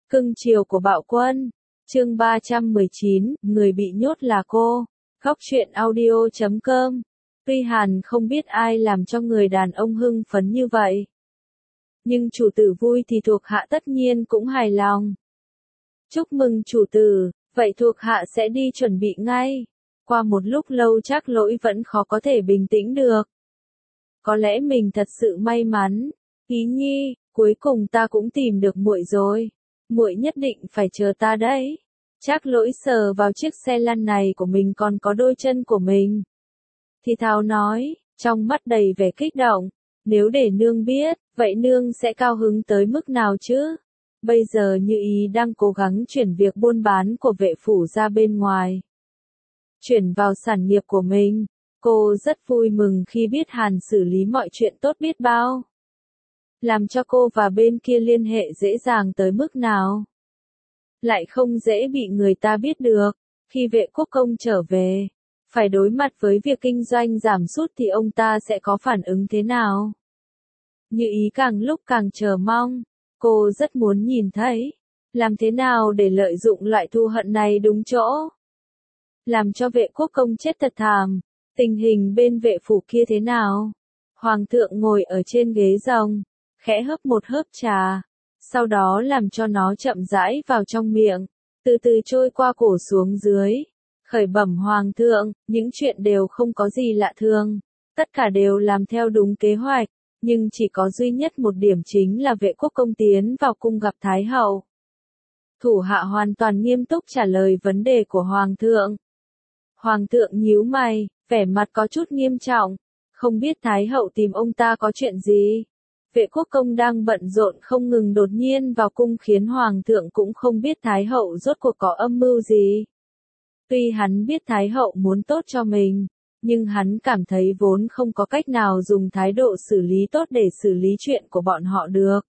Cưng chiều của bạo quân. Chương 319, người bị nhốt là cô. Góc truyện audio.com. Tuy Hàn không biết ai làm cho người đàn ông hưng phấn như vậy, nhưng chủ tử vui thì thuộc hạ tất nhiên cũng hài lòng. Chúc mừng chủ tử, vậy thuộc hạ sẽ đi chuẩn bị ngay. Qua một lúc lâu Trác Lỗi vẫn khó có thể bình tĩnh được. Có lẽ mình thật sự may mắn. Ý nhi, cuối cùng ta cũng tìm được muội rồi. Muội nhất định phải chờ ta đấy. Trác Lỗi sờ vào chiếc xe lăn này của mình còn có đôi chân của mình. Thì thào nói, trong mắt đầy vẻ kích động. Nếu để nương biết, vậy nương sẽ cao hứng tới mức nào chứ? Bây giờ Như Ý đang cố gắng chuyển việc buôn bán của vệ phủ ra bên ngoài, chuyển vào sản nghiệp của mình. Cô rất vui mừng khi biết Hàn xử lý mọi chuyện tốt biết bao, làm cho cô và bên kia liên hệ dễ dàng tới mức nào. Lại không dễ bị người ta biết được. Khi Vệ Quốc Công trở về, phải đối mặt với việc kinh doanh giảm sút thì ông ta sẽ có phản ứng thế nào? Như Ý càng lúc càng chờ mong. Cô rất muốn nhìn thấy, làm thế nào để lợi dụng loại thù hận này đúng chỗ, làm cho Vệ Quốc Công chết thật thảm. Tình hình bên vệ phủ kia thế nào? Hoàng thượng ngồi ở trên ghế rồng, khẽ hớp một hớp trà, sau đó làm cho nó chậm rãi vào trong miệng, từ từ trôi qua cổ xuống dưới. Khởi bẩm Hoàng thượng, những chuyện đều không có gì lạ thường, tất cả đều làm theo đúng kế hoạch, nhưng chỉ có duy nhất một điểm chính là Vệ Quốc Công tiến vào cung gặp Thái hậu. Thủ hạ hoàn toàn nghiêm túc trả lời vấn đề của Hoàng thượng. Hoàng thượng nhíu mày, vẻ mặt có chút nghiêm trọng, không biết Thái hậu tìm ông ta có chuyện gì. Vệ Quốc Công đang bận rộn không ngừng đột nhiên vào cung khiến Hoàng thượng cũng không biết Thái hậu rốt cuộc có âm mưu gì. Tuy hắn biết Thái hậu muốn tốt cho mình, nhưng hắn cảm thấy vốn không có cách nào dùng thái độ xử lý tốt để xử lý chuyện của bọn họ được.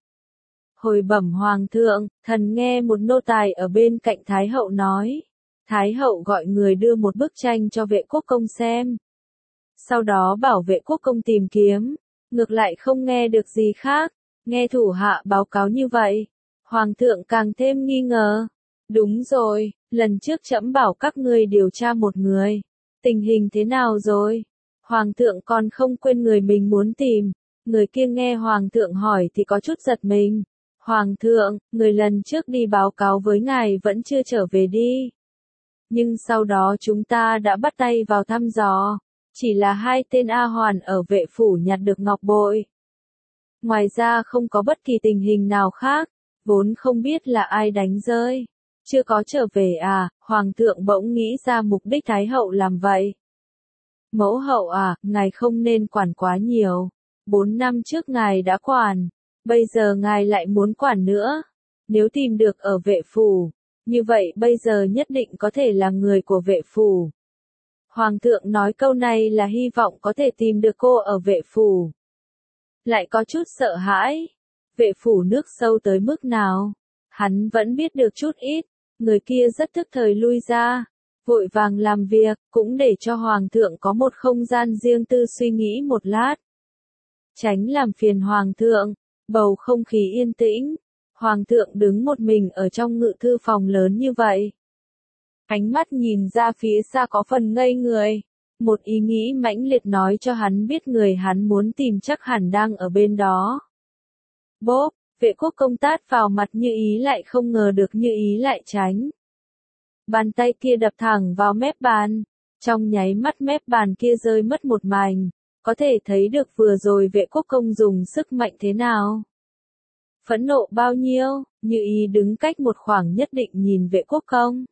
Hồi bẩm Hoàng thượng, thần nghe một nô tài ở bên cạnh Thái hậu nói. Thái hậu gọi người đưa một bức tranh cho Vệ Quốc Công xem. Sau đó bảo Vệ Quốc Công tìm kiếm, ngược lại không nghe được gì khác. Nghe thủ hạ báo cáo như vậy, Hoàng thượng càng thêm nghi ngờ. Đúng rồi, lần trước trẫm bảo các ngươi điều tra một người. Tình hình thế nào rồi? Hoàng thượng còn không quên người mình muốn tìm. Người kia nghe Hoàng thượng hỏi thì có chút giật mình. Hoàng thượng, người lần trước đi báo cáo với ngài vẫn chưa trở về đi. Nhưng sau đó chúng ta đã bắt tay vào thăm dò. Chỉ là hai tên A Hoàn ở vệ phủ nhặt được ngọc bội. Ngoài ra không có bất kỳ tình hình nào khác. Vốn không biết là ai đánh rơi. Chưa có trở về à? Hoàng thượng bỗng nghĩ ra mục đích Thái hậu làm vậy. Mẫu hậu à, ngài không nên quản quá nhiều. 4 năm trước ngài đã quản, bây giờ ngài lại muốn quản nữa. Nếu tìm được ở vệ phủ, như vậy bây giờ nhất định có thể là người của vệ phủ. Hoàng thượng nói câu này là hy vọng có thể tìm được cô ở vệ phủ. Lại có chút sợ hãi. Vệ phủ nước sâu tới mức nào? Hắn vẫn biết được chút ít. Người kia rất tức thời lui ra, vội vàng làm việc, cũng để cho Hoàng thượng có một không gian riêng tư suy nghĩ một lát. Tránh làm phiền Hoàng thượng, bầu không khí yên tĩnh. Hoàng thượng đứng một mình ở trong ngự thư phòng lớn như vậy. Ánh mắt nhìn ra phía xa có phần ngây người. Một ý nghĩ mãnh liệt nói cho hắn biết người hắn muốn tìm chắc hẳn đang ở bên đó. Bốp! Vệ Quốc Công tát vào mặt Như Ý lại không ngờ được Như Ý lại tránh. Bàn tay kia đập thẳng vào mép bàn. Trong nháy mắt mép bàn kia rơi mất một mảnh. Có thể thấy được vừa rồi Vệ Quốc Công dùng sức mạnh thế nào. Phẫn nộ bao nhiêu, Như Ý đứng cách một khoảng nhất định nhìn Vệ Quốc Công.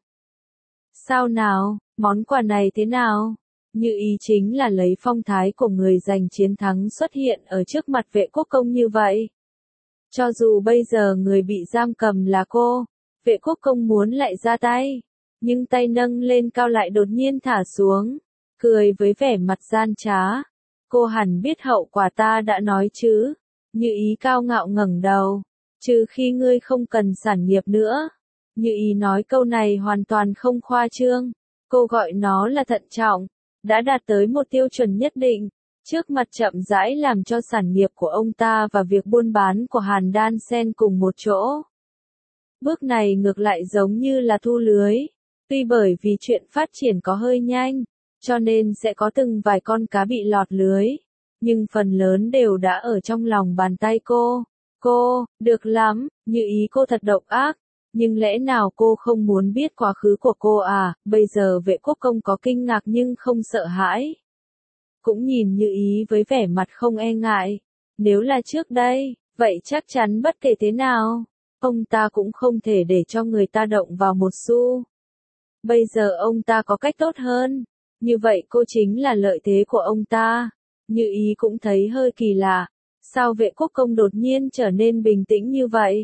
Sao nào, món quà này thế nào? Như Ý chính là lấy phong thái của người giành chiến thắng xuất hiện ở trước mặt Vệ Quốc Công như vậy. Cho dù bây giờ người bị giam cầm là cô, Vệ Quốc Công muốn lại ra tay, nhưng tay nâng lên cao lại đột nhiên thả xuống, cười với vẻ mặt gian trá. Cô hẳn biết hậu quả ta đã nói chứ? Như Ý cao ngạo ngẩng đầu, trừ khi ngươi không cần sản nghiệp nữa. Như Ý nói câu này hoàn toàn không khoa trương, cô gọi nó là thận trọng, đã đạt tới một tiêu chuẩn nhất định. Trước mặt chậm rãi làm cho sản nghiệp của ông ta và việc buôn bán của Hàn đan xen cùng một chỗ. Bước này ngược lại giống như là thu lưới. Tuy bởi vì chuyện phát triển có hơi nhanh, cho nên sẽ có từng vài con cá bị lọt lưới, nhưng phần lớn đều đã ở trong lòng bàn tay cô. Cô, được lắm, Như Ý cô thật độc ác, nhưng lẽ nào cô không muốn biết quá khứ của cô à? Bây giờ Vệ Quốc Công có kinh ngạc nhưng không sợ hãi. Cũng nhìn Như Ý với vẻ mặt không e ngại. Nếu là trước đây, vậy chắc chắn bất kể thế nào, ông ta cũng không thể để cho người ta động vào một xu. Bây giờ ông ta có cách tốt hơn, như vậy cô chính là lợi thế của ông ta. Như Ý cũng thấy hơi kỳ lạ, sao Vệ Quốc Công đột nhiên trở nên bình tĩnh như vậy?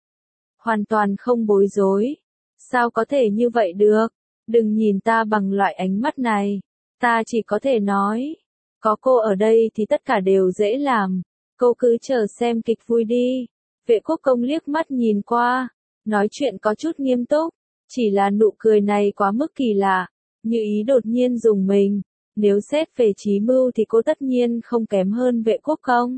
Hoàn toàn không bối rối. Sao có thể như vậy được? Đừng nhìn ta bằng loại ánh mắt này. Ta chỉ có thể nói, có cô ở đây thì tất cả đều dễ làm. Cô cứ chờ xem kịch vui đi. Vệ Quốc Công liếc mắt nhìn qua, nói chuyện có chút nghiêm túc. Chỉ là nụ cười này quá mức kỳ lạ. Như Ý đột nhiên rùng mình. Nếu xét về trí mưu thì cô tất nhiên không kém hơn Vệ Quốc Công.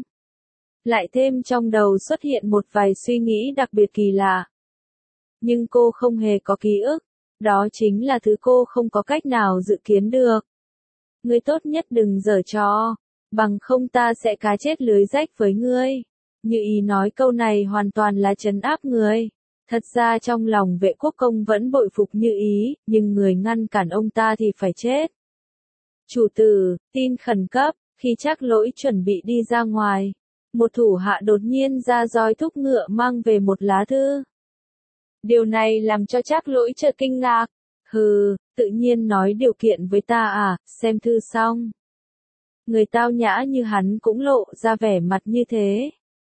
Lại thêm trong đầu xuất hiện một vài suy nghĩ đặc biệt kỳ lạ. Nhưng cô không hề có ký ức. Đó chính là thứ cô không có cách nào dự kiến được. Ngươi tốt nhất đừng giở trò, bằng không ta sẽ cá chết lưới rách với ngươi. Như Ý nói câu này hoàn toàn là trấn áp người. Thật ra trong lòng Vệ Quốc Công vẫn bội phục Như Ý, nhưng người ngăn cản ông ta thì phải chết. Chủ tử, tin khẩn cấp, khi Trác Lỗi chuẩn bị đi ra ngoài, một thủ hạ đột nhiên ra roi thúc ngựa mang về một lá thư. Điều này làm cho Trác Lỗi chợt kinh ngạc. Hừ, tự nhiên nói điều kiện với ta à? Xem thư xong. Người tao nhã như hắn cũng lộ ra vẻ mặt như thế.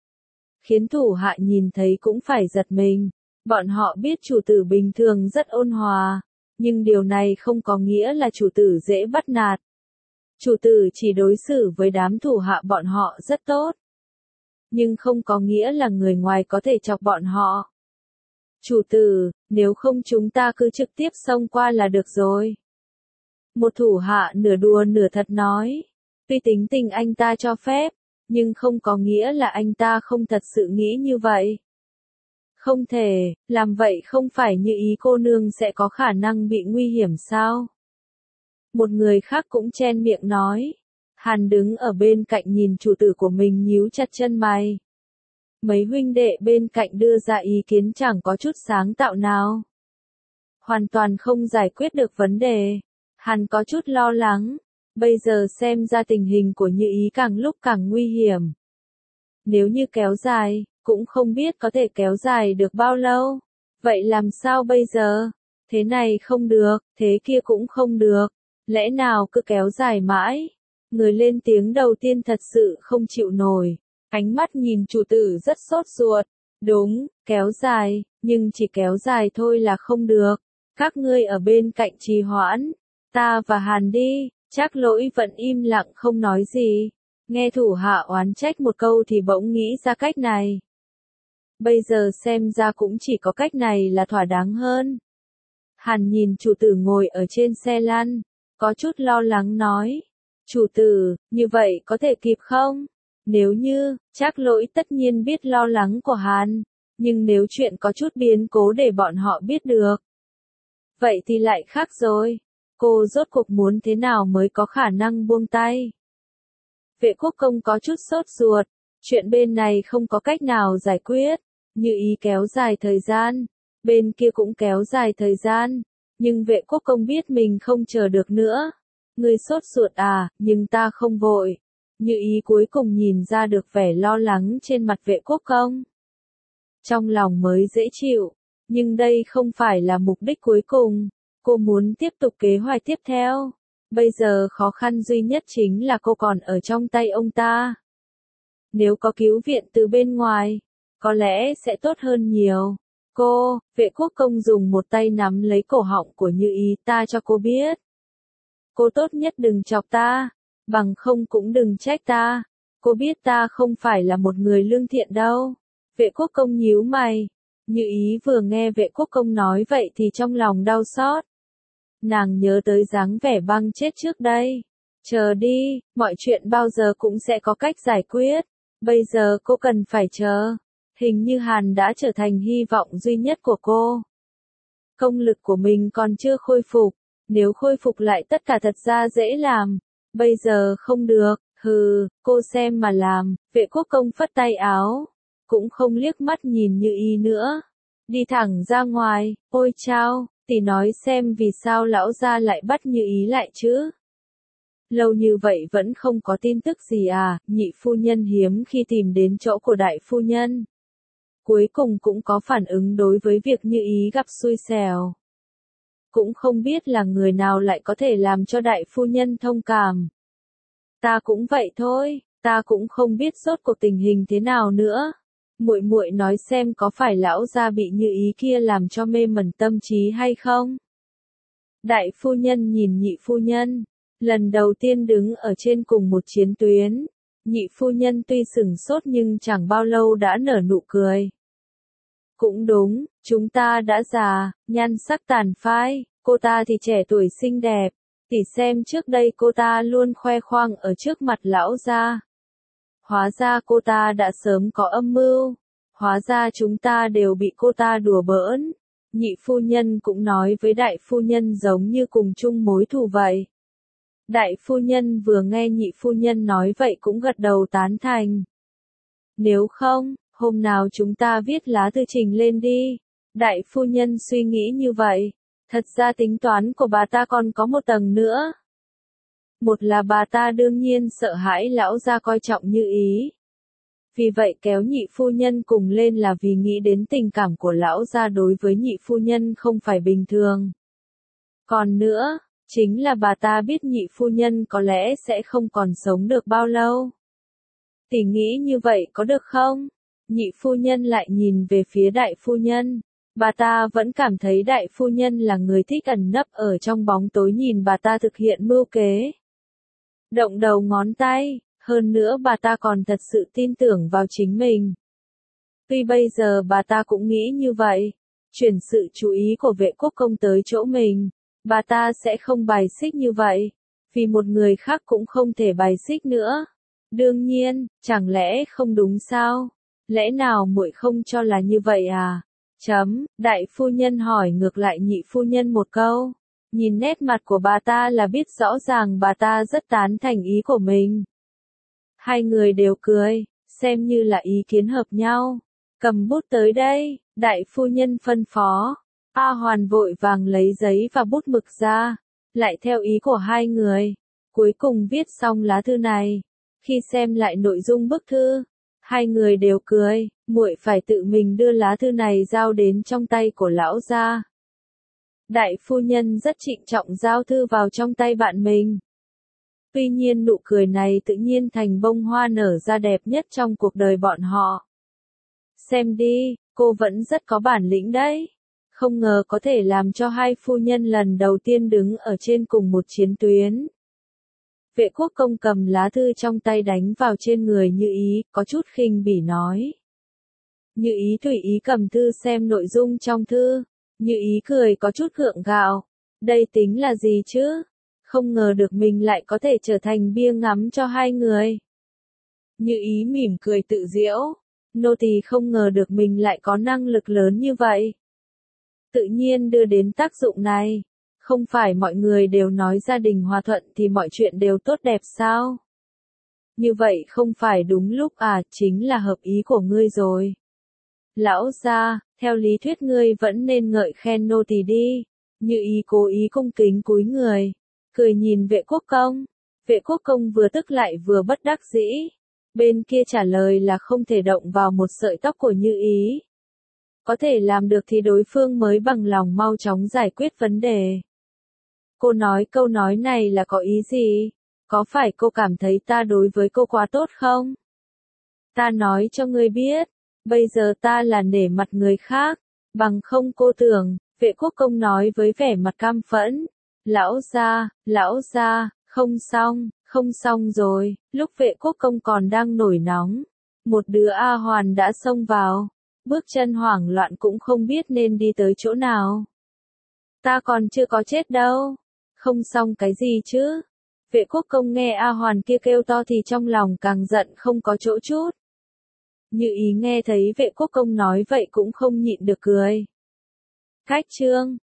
Khiến thủ hạ nhìn thấy cũng phải giật mình. Bọn họ biết chủ tử bình thường rất ôn hòa, nhưng điều này không có nghĩa là chủ tử dễ bắt nạt. Chủ tử chỉ đối xử với đám thủ hạ bọn họ rất tốt, nhưng không có nghĩa là người ngoài có thể chọc bọn họ. Chủ tử, nếu không chúng ta cứ trực tiếp xông qua là được rồi. Một thủ hạ nửa đùa nửa thật nói. Tuy tính tình anh ta cho phép, nhưng không có nghĩa là anh ta không thật sự nghĩ như vậy. Không thể, làm vậy không phải Như Ý cô nương sẽ có khả năng bị nguy hiểm sao? Một người khác cũng chen miệng nói. Hàn đứng ở bên cạnh nhìn chủ tử của mình nhíu chặt chân mày. Mấy huynh đệ bên cạnh đưa ra ý kiến chẳng có chút sáng tạo nào. Hoàn toàn không giải quyết được vấn đề. Hàn có chút lo lắng. Bây giờ xem ra tình hình của Như Ý càng lúc càng nguy hiểm. Nếu như kéo dài, cũng không biết có thể kéo dài được bao lâu. Vậy làm sao bây giờ? Thế này không được, thế kia cũng không được. Lẽ nào cứ kéo dài mãi? Người lên tiếng đầu tiên thật sự không chịu nổi. Ánh mắt nhìn chủ tử rất sốt ruột. Đúng, kéo dài, nhưng chỉ kéo dài thôi là không được. Các ngươi ở bên cạnh trì hoãn. Ta và Hàn đi. Trác Lỗi vẫn im lặng không nói gì. Nghe thủ hạ oán trách một câu thì bỗng nghĩ ra cách này. Bây giờ xem ra cũng chỉ có cách này là thỏa đáng hơn. Hàn nhìn chủ tử ngồi ở trên xe lăn, có chút lo lắng nói. Chủ tử, như vậy có thể kịp không? Nếu như, Trác Lỗi tất nhiên biết lo lắng của Hàn, nhưng nếu chuyện có chút biến cố để bọn họ biết được, vậy thì lại khác rồi. Cô rốt cuộc muốn thế nào mới có khả năng buông tay? Vệ Quốc Công có chút sốt ruột, chuyện bên này không có cách nào giải quyết. Như Ý kéo dài thời gian, bên kia cũng kéo dài thời gian, nhưng Vệ Quốc Công biết mình không chờ được nữa. Ngươi sốt ruột à, nhưng ta không vội. Như Ý cuối cùng nhìn ra được vẻ lo lắng trên mặt Vệ Quốc Công. Trong lòng mới dễ chịu, nhưng đây không phải là mục đích cuối cùng. Cô muốn tiếp tục kế hoạch tiếp theo. Bây giờ khó khăn duy nhất chính là cô còn ở trong tay ông ta. Nếu có cứu viện từ bên ngoài, có lẽ sẽ tốt hơn nhiều. Cô, Vệ Quốc Công dùng một tay nắm lấy cổ họng của Như Ý, ta cho cô biết. Cô tốt nhất đừng chọc ta, bằng không cũng đừng trách ta. Cô biết ta không phải là một người lương thiện đâu. Vệ Quốc Công nhíu mày. Như Ý vừa nghe Vệ Quốc Công nói vậy thì trong lòng đau xót. Nàng nhớ tới dáng vẻ băng chết trước đây. Chờ đi, mọi chuyện bao giờ cũng sẽ có cách giải quyết. Bây giờ cô cần phải chờ. Hình như Hàn đã trở thành hy vọng duy nhất của cô. Công lực của mình còn chưa khôi phục, nếu khôi phục lại tất cả thật ra dễ làm, bây giờ không được, hừ, cô xem mà làm, Vệ Quốc Công phất tay áo, cũng không liếc mắt nhìn Như Ý nữa, đi thẳng ra ngoài, ôi chao, tỷ nói xem vì sao lão gia lại bắt Như Ý lại chứ? Lâu như vậy vẫn không có tin tức gì à, nhị phu nhân hiếm khi tìm đến chỗ của đại phu nhân. Cuối cùng cũng có phản ứng đối với việc Như Ý gặp xui xẻo. Cũng không biết là người nào lại có thể làm cho đại phu nhân thông cảm. Ta cũng vậy thôi, ta cũng không biết rốt cuộc tình hình thế nào nữa. Muội muội nói xem có phải lão gia bị Như Ý kia làm cho mê mẩn tâm trí hay không? Đại phu nhân nhìn nhị phu nhân, lần đầu tiên đứng ở trên cùng một chiến tuyến. Nhị phu nhân tuy sửng sốt nhưng chẳng bao lâu đã nở nụ cười. Cũng đúng, chúng ta đã già, nhan sắc tàn phai, cô ta thì trẻ tuổi xinh đẹp. Tỷ xem trước đây cô ta luôn khoe khoang ở trước mặt lão gia. Hóa ra cô ta đã sớm có âm mưu. Hóa ra chúng ta đều bị cô ta đùa bỡn. Nhị phu nhân cũng nói với đại phu nhân giống như cùng chung mối thù vậy. Đại phu nhân vừa nghe nhị phu nhân nói vậy cũng gật đầu tán thành. Nếu không, hôm nào chúng ta viết lá thư trình lên đi. Đại phu nhân suy nghĩ như vậy. Thật ra tính toán của bà ta còn có một tầng nữa. Một là bà ta đương nhiên sợ hãi lão gia coi trọng Như Ý. Vì vậy kéo nhị phu nhân cùng lên là vì nghĩ đến tình cảm của lão gia đối với nhị phu nhân không phải bình thường. Còn nữa, chính là bà ta biết nhị phu nhân có lẽ sẽ không còn sống được bao lâu. Tỷ nghĩ như vậy có được không? Nhị phu nhân lại nhìn về phía đại phu nhân. Bà ta vẫn cảm thấy đại phu nhân là người thích ẩn nấp ở trong bóng tối nhìn bà ta thực hiện mưu kế. Động đầu ngón tay, hơn nữa bà ta còn thật sự tin tưởng vào chính mình. Tuy bây giờ bà ta cũng nghĩ như vậy, chuyển sự chú ý của Vệ Quốc Công tới chỗ mình, bà ta sẽ không bài xích như vậy, vì một người khác cũng không thể bài xích nữa. Đương nhiên, chẳng lẽ không đúng sao? Lẽ nào muội không cho là như vậy à? Đại phu nhân hỏi ngược lại nhị phu nhân một câu. Nhìn nét mặt của bà ta là biết rõ ràng bà ta rất tán thành ý của mình. Hai người đều cười, xem như là ý kiến hợp nhau. Cầm bút tới đây, đại phu nhân phân phó. A Hoàn vội vàng lấy giấy và bút mực ra, lại theo ý của hai người. Cuối cùng viết xong lá thư này. Khi xem lại nội dung bức thư, hai người đều cười, muội phải tự mình đưa lá thư này giao đến trong tay của lão gia. Đại phu nhân rất trịnh trọng giao thư vào trong tay bạn mình. Tuy nhiên nụ cười này tự nhiên thành bông hoa nở ra đẹp nhất trong cuộc đời bọn họ. Xem đi, cô vẫn rất có bản lĩnh đấy. Không ngờ có thể làm cho hai phu nhân lần đầu tiên đứng ở trên cùng một chiến tuyến. Vệ Quốc Công cầm lá thư trong tay đánh vào trên người Như Ý, có chút khinh bỉ nói. Như Ý tùy ý cầm thư xem nội dung trong thư. Như Ý cười có chút gượng gạo. Đây tính là gì chứ? Không ngờ được mình lại có thể trở thành bia ngắm cho hai người. Như Ý mỉm cười tự giễu. Nô tỳ không ngờ được mình lại có năng lực lớn như vậy. Tự nhiên đưa đến tác dụng này. Không phải mọi người đều nói gia đình hòa thuận thì mọi chuyện đều tốt đẹp sao? Như vậy không phải đúng lúc à, chính là hợp ý của ngươi rồi. Lão gia, theo lý thuyết ngươi vẫn nên ngợi khen nô tỳ đi. Như Ý cố ý cung kính cúi người, cười nhìn Vệ Quốc Công. Vệ Quốc Công vừa tức lại vừa bất đắc dĩ. Bên kia trả lời là không thể động vào một sợi tóc của Như Ý. Có thể làm được thì đối phương mới bằng lòng mau chóng giải quyết vấn đề. Cô nói câu nói này là có ý gì? Có phải cô cảm thấy ta đối với cô quá tốt không? Ta nói cho ngươi biết, bây giờ ta là nể mặt người khác, bằng không cô tưởng, Vệ Quốc Công nói với vẻ mặt cam phẫn. Lão gia, không xong rồi, lúc Vệ Quốc Công còn đang nổi nóng. Một đứa A Hoàn đã xông vào, bước chân hoảng loạn cũng không biết nên đi tới chỗ nào. Ta còn chưa có chết đâu. Không xong cái gì chứ? Vệ Quốc Công nghe A Hoàn kia kêu to thì trong lòng càng giận không có chỗ chút. Như ý nghe thấy vệ quốc công nói vậy cũng không nhịn được cười. Khách trương,